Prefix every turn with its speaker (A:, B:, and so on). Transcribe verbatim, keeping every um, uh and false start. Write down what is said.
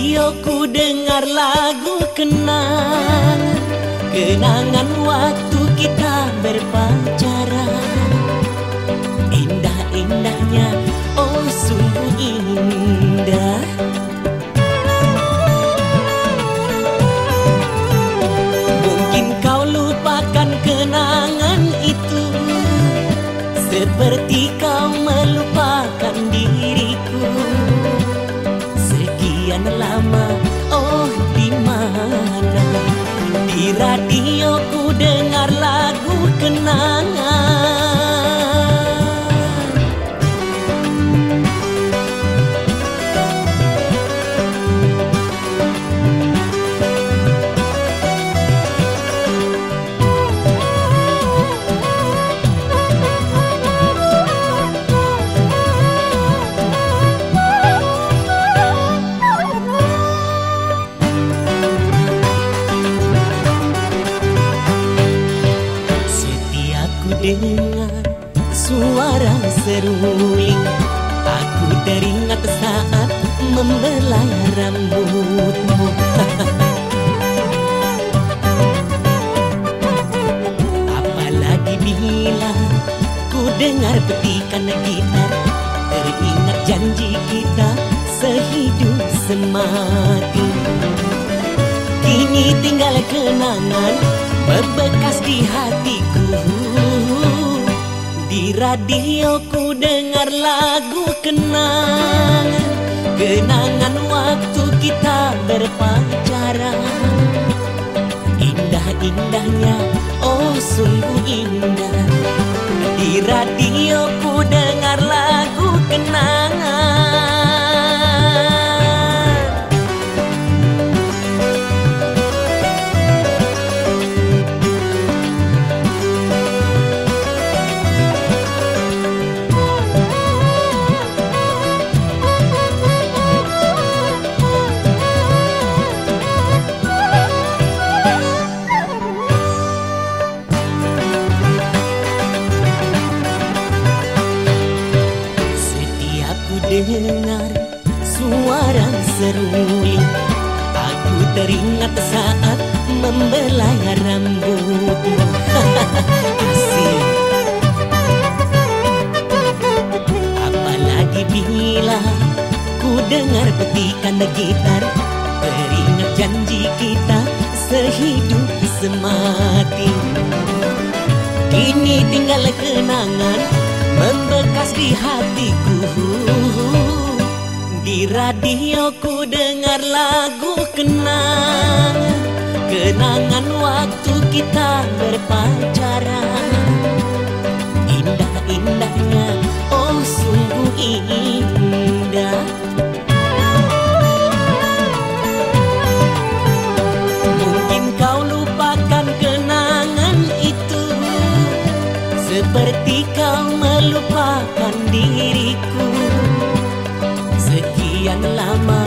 A: radio ku dengar lagu kenangan, kenangan waktu kita berpacaran. Indah-indahnya, oh sungguh indah. Mungkin kau lupakan kenangan itu, seperti kau melupakan diriku. Sekian lama, oh di mana? Di radio ku dengar lagu kenangan. Dengar suara seruling, aku teringat saat membelai rambutmu. Apalagi bila ku dengar petikan gitar, teringat janji kita sehidup semati. Kini tinggal kenangan membekas di hatiku. Di radio ku dengar lagu kenangan, kenangan waktu kita berpacaran. Indah-indahnya, oh sungguh indah. Di radio ku dengar lagu kenangan. Dengar suara seruling, aku teringat saat membelai rambutmu. Asik. Apalagi bila ku dengar petikan gitar, teringat janji kita sehidup semati. Kini tinggal kenangan membekas di hatiku. Di radio ku dengar lagu kenangan, kenangan waktu kita berpacaran. Indah-indahnya, oh sungguh indah. Mungkin kau lupakan kenangan itu, seperti kau melupakan diriku. Sekian lama